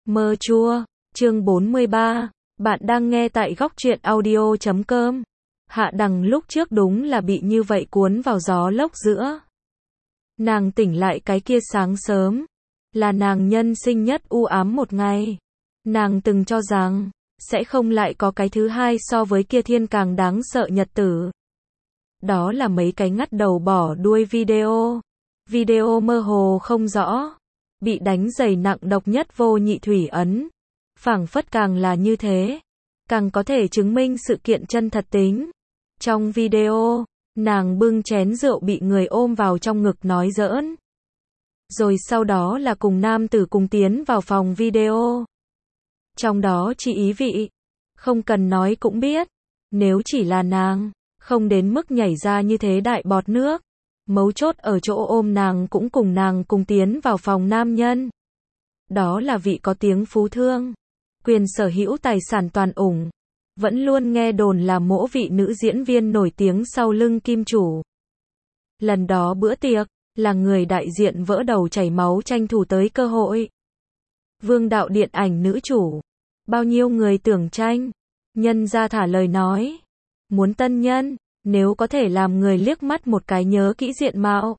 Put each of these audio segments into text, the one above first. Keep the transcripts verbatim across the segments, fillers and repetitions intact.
Mơ chua, chương bốn mươi ba, bạn đang nghe tại góc truyện audio chấm com. Hạ Đằng lúc trước đúng là bị như vậy cuốn vào gió lốc giữa. Nàng tỉnh lại cái kia sáng sớm, là nàng nhân sinh nhất u ám một ngày. Nàng từng cho rằng, sẽ không lại có cái thứ hai so với kia thiên càng đáng sợ nhật tử. Đó là mấy cái ngắt đầu bỏ đuôi video. Video mơ hồ không rõ, bị đánh dày nặng độc nhất vô nhị thủy ấn. Phảng phất càng là như thế, càng có thể chứng minh sự kiện chân thật tính. Trong video, nàng bưng chén rượu bị người ôm vào trong ngực nói giỡn. Rồi sau đó là cùng nam tử cùng tiến vào phòng video. Trong đó chỉ ý vị, không cần nói cũng biết, nếu chỉ là nàng, không đến mức nhảy ra như thế đại bọt nước. Mấu chốt ở chỗ ôm nàng cũng cùng nàng cùng tiến vào phòng nam nhân. Đó là vị có tiếng phú thương, quyền sở hữu tài sản toàn ủng, vẫn luôn nghe đồn là mỗ vị nữ diễn viên nổi tiếng sau lưng kim chủ. Lần đó bữa tiệc, là người đại diện vỡ đầu chảy máu tranh thủ tới cơ hội. Vương đạo điện ảnh nữ chủ, bao nhiêu người tưởng tranh, nhân ra thả lời nói, muốn tân nhân, nếu có thể làm người liếc mắt một cái nhớ kỹ diện mạo.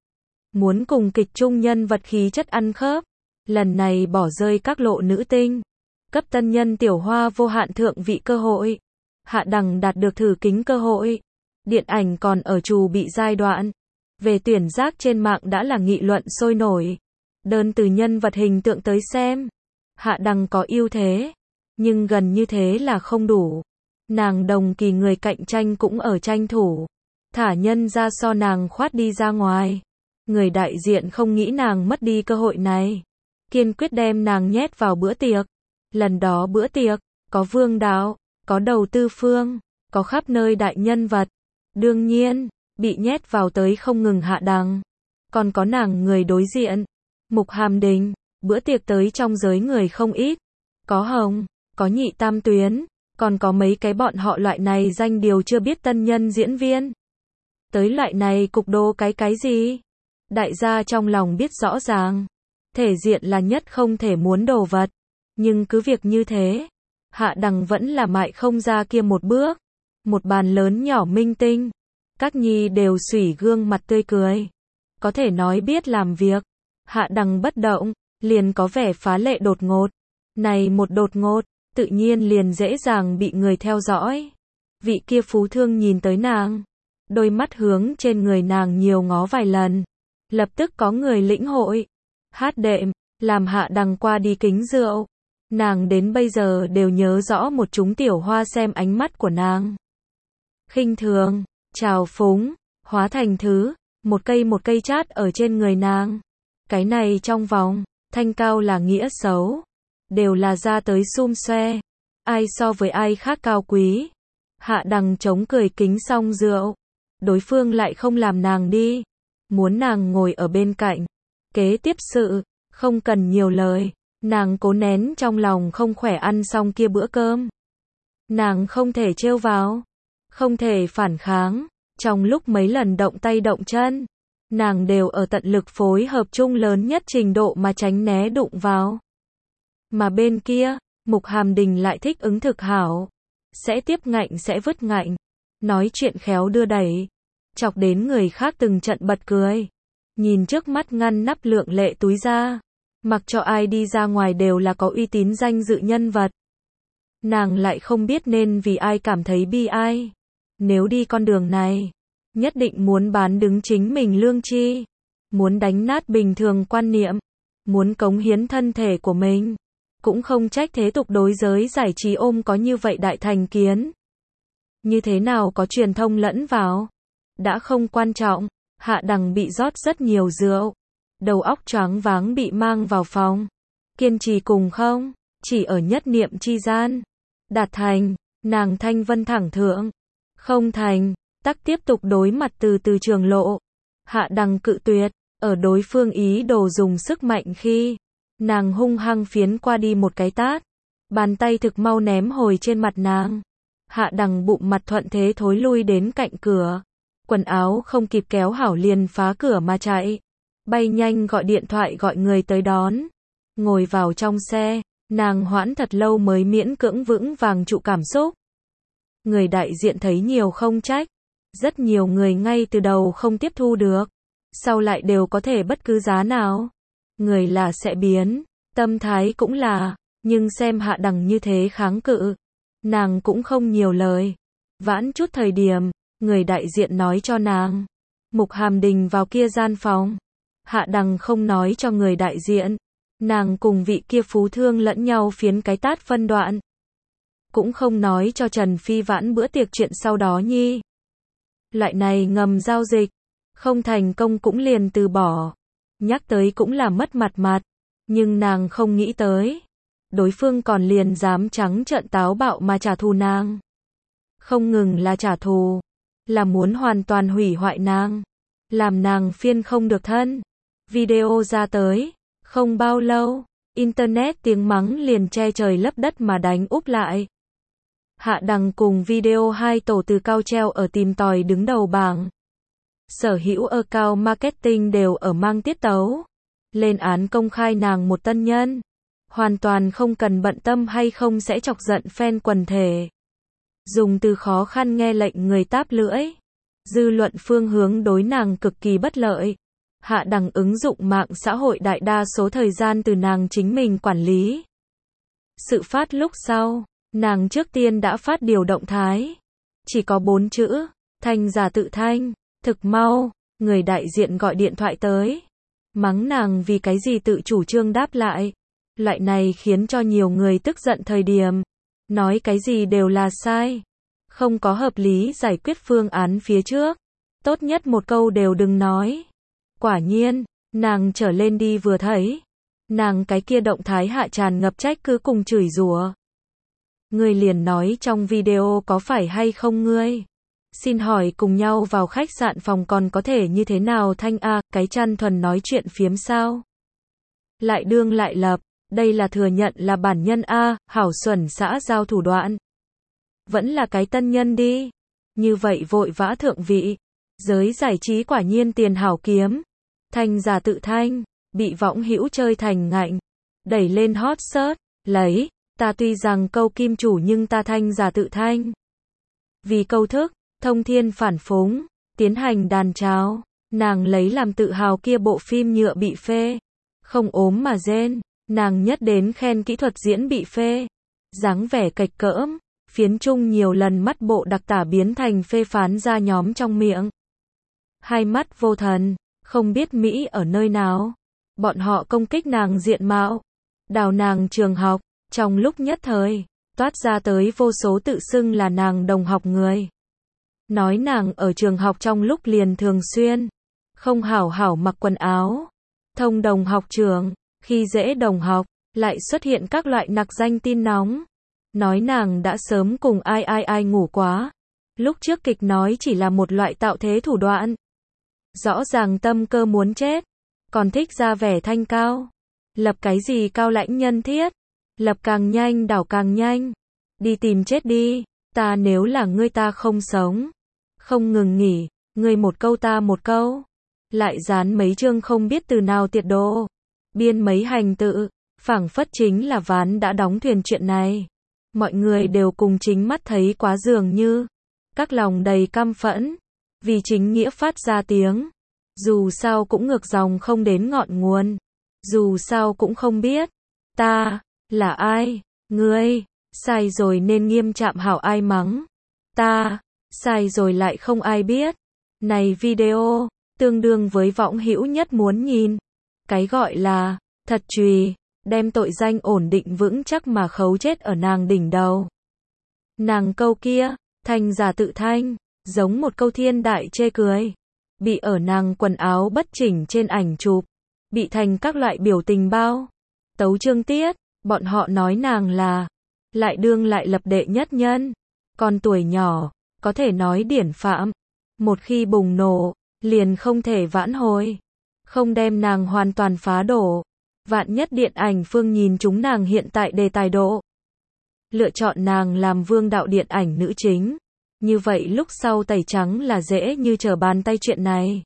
Muốn cùng kịch trung nhân vật khí chất ăn khớp, lần này bỏ rơi các lộ nữ tinh, cấp tân nhân tiểu hoa vô hạn thượng vị cơ hội. Hạ Đằng đạt được thử kính cơ hội. Điện ảnh còn ở trù bị giai đoạn. Về tuyển giác trên mạng đã là nghị luận sôi nổi. Đơn từ nhân vật hình tượng tới xem, Hạ Đằng có ưu thế, nhưng gần như thế là không đủ. Nàng đồng kỳ người cạnh tranh cũng ở tranh thủ, thả nhân ra so nàng khoát đi ra ngoài. Người đại diện không nghĩ nàng mất đi cơ hội này, kiên quyết đem nàng nhét vào bữa tiệc. Lần đó bữa tiệc, có vương đạo, có đầu tư phương, có khắp nơi đại nhân vật. Đương nhiên, bị nhét vào tới không ngừng Hạ Đằng, còn có nàng người đối diện, Mục Hàm Đình. Bữa tiệc tới trong giới người không ít, có Hồng, có Nhị Tam Tuyến, còn có mấy cái bọn họ loại này danh điều chưa biết tân nhân diễn viên. Tới loại này cục đô cái cái gì? Đại gia trong lòng biết rõ ràng, thể diện là nhất không thể muốn đồ vật. Nhưng cứ việc như thế, Hạ Đằng vẫn là mại không ra kia một bước. Một bàn lớn nhỏ minh tinh, các nhi đều xủy gương mặt tươi cười, có thể nói biết làm việc. Hạ Đằng bất động, liền có vẻ phá lệ đột ngột. Này một đột ngột, tự nhiên liền dễ dàng bị người theo dõi. Vị kia phú thương nhìn tới nàng, đôi mắt hướng trên người nàng nhiều ngó vài lần. Lập tức có người lĩnh hội, hát đệm, làm Hạ Đằng qua đi kính rượu. Nàng đến bây giờ đều nhớ rõ một chúng tiểu hoa xem ánh mắt của nàng. Khinh thường, trào phúng, hóa thành thứ, một cây một cây chát ở trên người nàng. Cái này trong vòng, thanh cao là nghĩa xấu. Đều là ra tới xum xoe. Ai so với ai khác cao quý. Hạ Đằng chống cười kính xong rượu. Đối phương lại không làm nàng đi. Muốn nàng ngồi ở bên cạnh. Kế tiếp sự, không cần nhiều lời. Nàng cố nén trong lòng không khỏe ăn xong kia bữa cơm. Nàng không thể trêu vào, không thể phản kháng. Trong lúc mấy lần động tay động chân, nàng đều ở tận lực phối hợp chung lớn nhất trình độ mà tránh né đụng vào. Mà bên kia, Mục Hàm Đình lại thích ứng thực hảo. Sẽ tiếp ngạnh sẽ vứt ngạnh. Nói chuyện khéo đưa đẩy. Chọc đến người khác từng trận bật cười. Nhìn trước mắt ngăn nắp lượng lệ túi ra. Mặc cho ai đi ra ngoài đều là có uy tín danh dự nhân vật. Nàng lại không biết nên vì ai cảm thấy bi ai. Nếu đi con đường này, nhất định muốn bán đứng chính mình lương tri. Muốn đánh nát bình thường quan niệm. Muốn cống hiến thân thể của mình. Cũng không trách thế tục đối giới giải trí ôm có như vậy đại thành kiến. Như thế nào có truyền thông lẫn vào. Đã không quan trọng, Hạ Đằng bị rót rất nhiều rượu. Đầu óc choáng váng bị mang vào phòng. Kiên trì cùng không, chỉ ở nhất niệm chi gian. Đạt thành, nàng thanh vân thẳng thượng. Không thành, tắc tiếp tục đối mặt từ từ trường lộ. Hạ Đằng cự tuyệt, ở đối phương ý đồ dùng sức mạnh khi, nàng hung hăng phiến qua đi một cái tát. Bàn tay thực mau ném hồi trên mặt nàng. Hạ Đằng bụng mặt thuận thế thối lui đến cạnh cửa. Quần áo không kịp kéo hảo liền phá cửa mà chạy. Bay nhanh gọi điện thoại gọi người tới đón. Ngồi vào trong xe, Nàng hoãn thật lâu mới miễn cưỡng vững vàng trụ cảm xúc. Người đại diện thấy nhiều không trách. Rất nhiều người ngay từ đầu không tiếp thu được. Sau lại đều có thể bất cứ giá nào. Người là sẽ biến. Tâm thái cũng là. Nhưng xem Hạ Đằng như thế kháng cự. Nàng cũng không nhiều lời. Vãn chút thời điểm. Người đại diện nói cho nàng. Mục Hàm Đình vào kia gian phòng. Hạ Đằng không nói cho người đại diện. Nàng cùng vị kia phú thương lẫn nhau phiến cái tát phân đoạn. Cũng không nói cho Trần Phi Vãn bữa tiệc chuyện sau đó nhi. Loại này ngầm giao dịch. Không thành công cũng liền từ bỏ. Nhắc tới cũng là mất mặt mặt. Nhưng nàng không nghĩ tới. Đối phương còn liền dám trắng trợn táo bạo mà trả thù nàng. Không ngừng là trả thù. Là muốn hoàn toàn hủy hoại nàng. Làm nàng phiên không được thân. Video ra tới. Không bao lâu. Internet tiếng mắng liền che trời lấp đất mà đánh úp lại. Hạ Đằng cùng video hai tổ từ cao treo ở tìm tòi đứng đầu bảng. Sở hữu account marketing đều ở mang tiết tấu. Lên án công khai nàng một tân nhân. Hoàn toàn không cần bận tâm hay không sẽ chọc giận fan quần thể. Dùng từ khó khăn nghe lệnh người táp lưỡi. Dư luận phương hướng đối nàng cực kỳ bất lợi. Hạ Đằng ứng dụng mạng xã hội đại đa số thời gian từ nàng chính mình quản lý. Sự phát lúc sau, nàng trước tiên đã phát điều động thái. Chỉ có bốn chữ, thanh giả tự thanh, thực mau, người đại diện gọi điện thoại tới. Mắng nàng vì cái gì tự chủ trương đáp lại. Loại này khiến cho nhiều người tức giận thời điểm. Nói cái gì đều là sai. Không có hợp lý giải quyết phương án phía trước. Tốt nhất một câu đều đừng nói. Quả nhiên, nàng trở lên đi vừa thấy. Nàng cái kia động thái hạ tràn ngập trách cứ cùng chửi rủa. Ngươi liền nói trong video có phải hay không ngươi? Xin hỏi cùng nhau vào khách sạn phòng còn có thể như thế nào thanh a, cái chăn thuần nói chuyện phiếm sao? Lại đương lại lập, đây là thừa nhận là bản nhân a, hảo xuẩn xã giao thủ đoạn. Vẫn là cái tân nhân đi. Như vậy vội vã thượng vị. Giới giải trí quả nhiên tiền hảo kiếm. Thanh giả tự thanh, bị võng hữu chơi thành ngạnh. Đẩy lên hot search, lấy, ta tuy rằng câu kim chủ nhưng ta thanh giả tự thanh. Vì câu thức, thông thiên phản phúng, tiến hành đàn cháo, nàng lấy làm tự hào kia bộ phim nhựa bị phê. Không ốm mà rên, nàng nhất đến khen kỹ thuật diễn bị phê. Dáng vẻ cạch cỡm, phiến trung nhiều lần mắt bộ đặc tả biến thành phê phán ra nhóm trong miệng. Hai mắt vô thần, không biết Mỹ ở nơi nào. Bọn họ công kích nàng diện mạo, đào nàng trường học, trong lúc nhất thời, toát ra tới vô số tự xưng là nàng đồng học người. Nói nàng ở trường học trong lúc liền thường xuyên, không hảo hảo mặc quần áo. Thông đồng học trường, khi dễ đồng học, lại xuất hiện các loại nặc danh tin nóng. Nói nàng đã sớm cùng ai ai ai ngủ quá. Lúc trước kịch nói chỉ là một loại tạo thế thủ đoạn. Rõ ràng tâm cơ muốn chết, còn thích ra vẻ thanh cao. Lập cái gì cao lãnh nhân thiết. Lập càng nhanh đảo càng nhanh. Đi tìm chết đi, ta nếu là ngươi ta không sống. Không ngừng nghỉ, ngươi một câu ta một câu. Lại dán mấy chương không biết từ nào tiệt đồ. Biên mấy hành tự, phảng phất chính là ván đã đóng thuyền chuyện này. Mọi người đều cùng chính mắt thấy quá dường như. Các lòng đầy căm phẫn. Vì chính nghĩa phát ra tiếng. Dù sao cũng ngược dòng không đến ngọn nguồn. Dù sao cũng không biết. Ta, là ai? Ngươi, sai rồi nên nghiêm trạm hảo ai mắng. Ta, sai rồi lại không ai biết. Này video, tương đương với võng hữu nhất muốn nhìn. Cái gọi là, thật chùy, đem tội danh ổn định vững chắc mà khấu chết ở nàng đỉnh đầu. Nàng câu kia, thanh giả tự thanh, giống một câu thiên đại chê cười. Bị ở nàng quần áo bất chỉnh trên ảnh chụp. Bị thành các loại biểu tình bao. Tấu chương tiết, bọn họ nói nàng là, lại đương lại lập đệ nhất nhân. Còn tuổi nhỏ, có thể nói điển phạm. Một khi bùng nổ, liền không thể vãn hồi. Không đem nàng hoàn toàn phá đổ. Vạn nhất điện ảnh phương nhìn chúng nàng hiện tại đề tài độ. Lựa chọn nàng làm vương đạo điện ảnh nữ chính. Như vậy lúc sau tẩy trắng là dễ như trở bàn tay chuyện này.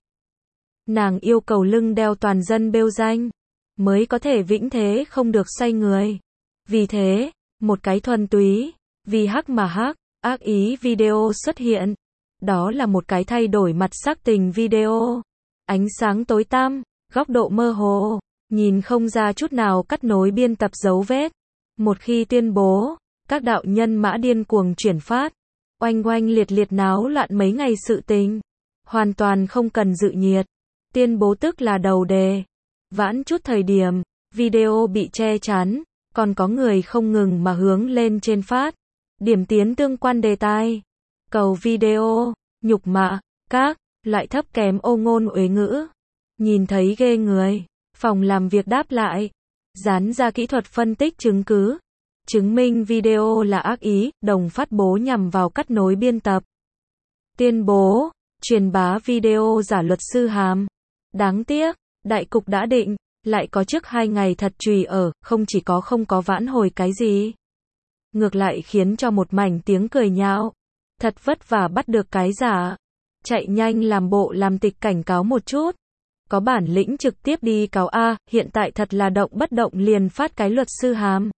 Nàng yêu cầu lưng đeo toàn dân bêu danh. Mới có thể vĩnh thế không được xoay người. Vì thế, một cái thuần túy, vì hắc mà hắc, ác ý video xuất hiện. Đó là một cái thay đổi mặt sắc tình video. Ánh sáng tối tăm, góc độ mơ hồ, nhìn không ra chút nào cắt nối biên tập dấu vết. Một khi tuyên bố, các đạo nhân mã điên cuồng chuyển phát, oanh oanh liệt liệt náo loạn mấy ngày sự tình. Hoàn toàn không cần dự nhiệt. Tuyên bố tức là đầu đề. Vãn chút thời điểm, video bị che chắn, còn có người không ngừng mà hướng lên trên phát. Điểm tiến tương quan đề tài. Cầu video, nhục mạ, các loại thấp kém ô ngôn uế ngữ. Nhìn thấy ghê người. Phòng làm việc đáp lại. Dán ra kỹ thuật phân tích chứng cứ. Chứng minh video là ác ý, đồng phát bố nhằm vào cắt nối biên tập. Tuyên bố, truyền bá video giả luật sư Hàm. Đáng tiếc, đại cục đã định, lại có trước hai ngày thật chùy ở, không chỉ có không có vãn hồi cái gì. Ngược lại khiến cho một mảnh tiếng cười nhạo. Thật vất vả bắt được cái giả. Chạy nhanh làm bộ làm tịch cảnh cáo một chút. Có bản lĩnh trực tiếp đi cáo A, hiện tại thật là động bất động liền phát cái luật sư Hàm.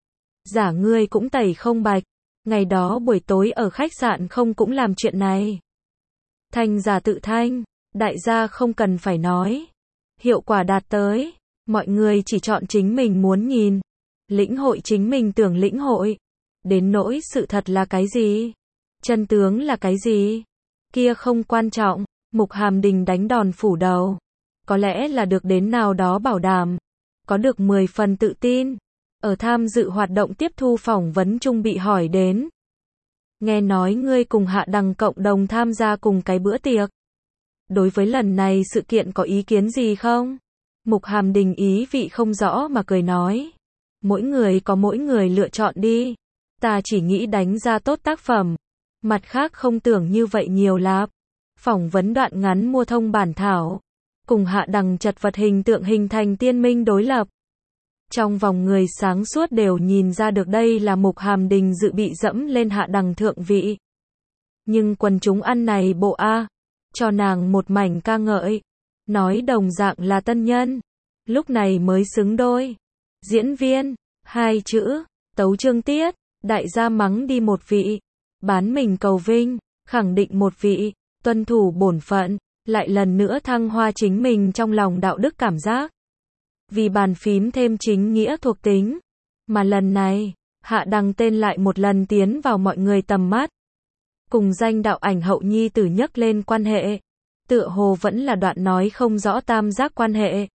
Giả ngươi cũng tẩy không bạch. Ngày đó buổi tối ở khách sạn không cũng làm chuyện này. Thành giả tự thanh, đại gia không cần phải nói. Hiệu quả đạt tới, mọi người chỉ chọn chính mình muốn nhìn. Lĩnh hội chính mình tưởng lĩnh hội. Đến nỗi sự thật là cái gì? Chân tướng là cái gì? Kia không quan trọng, Mục Hàm Đình đánh đòn phủ đầu. Có lẽ là được đến nào đó bảo đảm. Có được mười phần tự tin. Ở tham dự hoạt động tiếp thu phỏng vấn chung bị hỏi đến. Nghe nói ngươi cùng Hạ Đằng cộng đồng tham gia cùng cái bữa tiệc. Đối với lần này sự kiện có ý kiến gì không? Mục Hàm Đình ý vị không rõ mà cười nói. Mỗi người có mỗi người lựa chọn đi. Ta chỉ nghĩ đánh ra tốt tác phẩm. Mặt khác không tưởng như vậy nhiều lắm. Phỏng vấn đoạn ngắn mua thông bản thảo. Cùng Hạ Đằng chật vật hình tượng hình thành tiên minh đối lập. Trong vòng người sáng suốt đều nhìn ra được đây là Mục Hàm Đình dự bị dẫm lên Hạ Đằng thượng vị. Nhưng quần chúng ăn này bộ A. Cho nàng một mảnh ca ngợi. Nói đồng dạng là tân nhân. Lúc này mới xứng đôi. Diễn viên. Hai chữ. Tấu chương tiết. Đại gia mắng đi một vị. Bán mình cầu vinh. Khẳng định một vị. Tuân thủ bổn phận. Lại lần nữa thăng hoa chính mình trong lòng đạo đức cảm giác. Vì bàn phím thêm chính nghĩa thuộc tính. Mà lần này, Hạ Đằng tên lại một lần tiến vào mọi người tầm mắt. Cùng danh đạo ảnh hậu nhi tử nhắc lên quan hệ. Tựa hồ vẫn là đoạn nói không rõ tam giác quan hệ.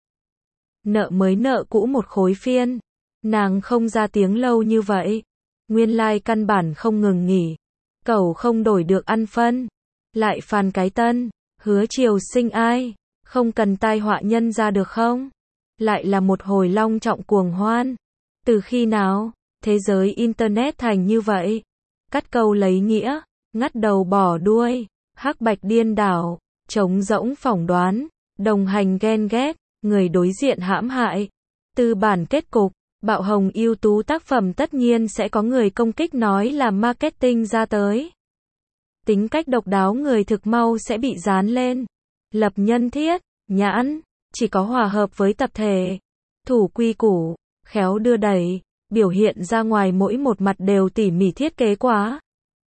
Nợ mới nợ cũ một khối phiên. Nàng không ra tiếng lâu như vậy. Nguyên lai căn bản không ngừng nghỉ. Cẩu không đổi được ăn phân. Lại phàn cái tân. Hứa chiều sinh ai. Không cần tai họa nhân ra được không? Lại là một hồi long trọng cuồng hoan. Từ khi nào, thế giới Internet thành như vậy? Cắt câu lấy nghĩa, ngắt đầu bỏ đuôi, hắc bạch điên đảo, trống rỗng phỏng đoán, đồng hành ghen ghét, người đối diện hãm hại. Từ bản kết cục, bạo hồng ưu tú tác phẩm tất nhiên sẽ có người công kích nói là marketing ra tới. Tính cách độc đáo người thực mau sẽ bị dán lên. Lập nhân thiết, nhãn. Chỉ có hòa hợp với tập thể, thủ quy củ, khéo đưa đẩy, biểu hiện ra ngoài mỗi một mặt đều tỉ mỉ thiết kế quá.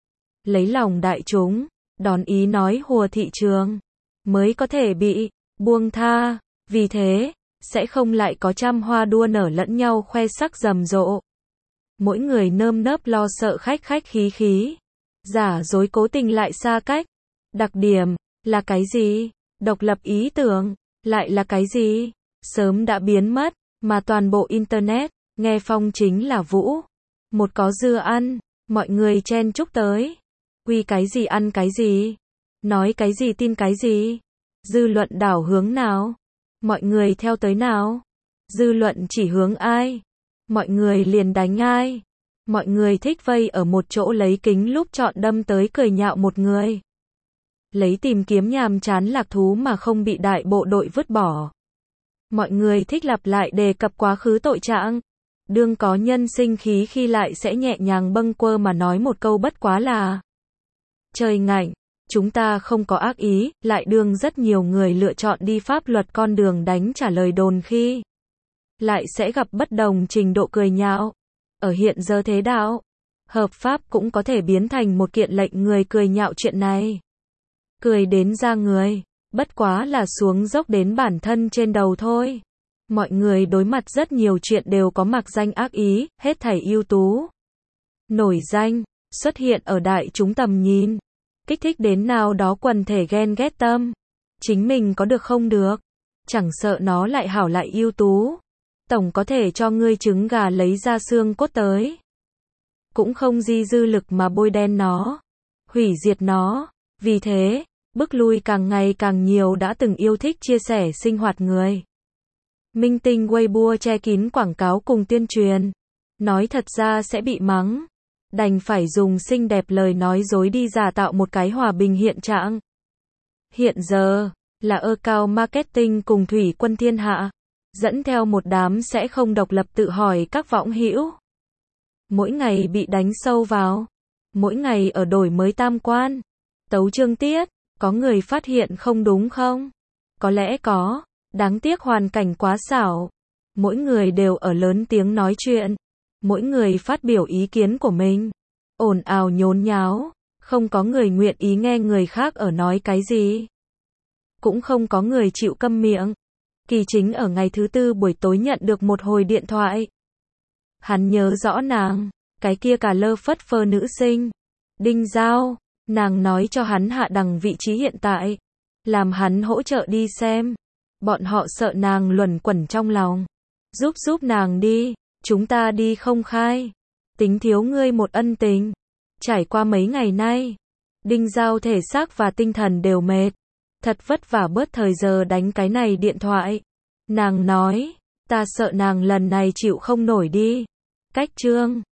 Lấy lòng đại chúng, đón ý nói hùa thị trường, mới có thể bị buông tha, vì thế, sẽ không lại có trăm hoa đua nở lẫn nhau khoe sắc rầm rộ. Mỗi người nơm nớp lo sợ khách khách khí khí, giả dối cố tình lại xa cách. Đặc điểm, là cái gì? Độc lập ý tưởng. Lại là cái gì? Sớm đã biến mất, mà toàn bộ Internet, nghe phong chính là Vũ. Một có dưa ăn, mọi người chen chúc tới. Quy cái gì ăn cái gì? Nói cái gì tin cái gì? Dư luận đảo hướng nào? Mọi người theo tới nào? Dư luận chỉ hướng ai? Mọi người liền đánh ai? Mọi người thích vây ở một chỗ lấy kính lúp chọn đâm tới cười nhạo một người. Lấy tìm kiếm nhàm chán lạc thú mà không bị đại bộ đội vứt bỏ. Mọi người thích lặp lại đề cập quá khứ tội trạng. Đương có nhân sinh khí khi lại sẽ nhẹ nhàng bâng quơ mà nói một câu bất quá là trời ngạnh, chúng ta không có ác ý, lại đương rất nhiều người lựa chọn đi pháp luật con đường đánh trả lời đồn khi lại sẽ gặp bất đồng trình độ cười nhạo. Ở hiện giờ thế đạo, hợp pháp cũng có thể biến thành một kiện lệnh người cười nhạo chuyện này. Cười đến ra người, bất quá là xuống dốc đến bản thân trên đầu thôi. Mọi người đối mặt rất nhiều chuyện đều có mặc danh ác ý, hết thảy ưu tú, nổi danh, xuất hiện ở đại chúng tầm nhìn, kích thích đến nào đó quần thể ghen ghét tâm. Chính mình có được không được, chẳng sợ nó lại hảo lại ưu tú, tổng có thể cho ngươi trứng gà lấy ra xương cốt tới. Cũng không di dư lực mà bôi đen nó, hủy diệt nó. Vì thế, bức lui càng ngày càng nhiều đã từng yêu thích chia sẻ sinh hoạt người. Minh tinh Weibo che kín quảng cáo cùng tuyên truyền, nói thật ra sẽ bị mắng, đành phải dùng xinh đẹp lời nói dối đi giả tạo một cái hòa bình hiện trạng. Hiện giờ, là account marketing cùng thủy quân thiên hạ, dẫn theo một đám sẽ không độc lập tự hỏi các võng hữu. Mỗi ngày bị đánh sâu vào, mỗi ngày ở đổi mới tam quan, tấu chương tiết, có người phát hiện không đúng không? Có lẽ có, đáng tiếc hoàn cảnh quá xảo. Mỗi người đều ở lớn tiếng nói chuyện, mỗi người phát biểu ý kiến của mình, ồn ào nhốn nháo, không có người nguyện ý nghe người khác ở nói cái gì. Cũng không có người chịu câm miệng. Kỳ Chính ở ngày thứ tư buổi tối nhận được một hồi điện thoại. Hắn nhớ rõ nàng, cái kia cả lơ phất phơ nữ sinh, Đinh Giao, nàng nói cho hắn Hạ Đằng vị trí hiện tại, làm hắn hỗ trợ đi xem. Bọn họ sợ nàng luẩn quẩn trong lòng, giúp giúp nàng đi, chúng ta đi không khai, tính thiếu ngươi một ân tình. Trải qua mấy ngày nay, Đinh Giao thể xác và tinh thần đều mệt, thật vất vả bớt thời giờ đánh cái này điện thoại. Nàng nói, ta sợ nàng lần này chịu không nổi đi. Cách chương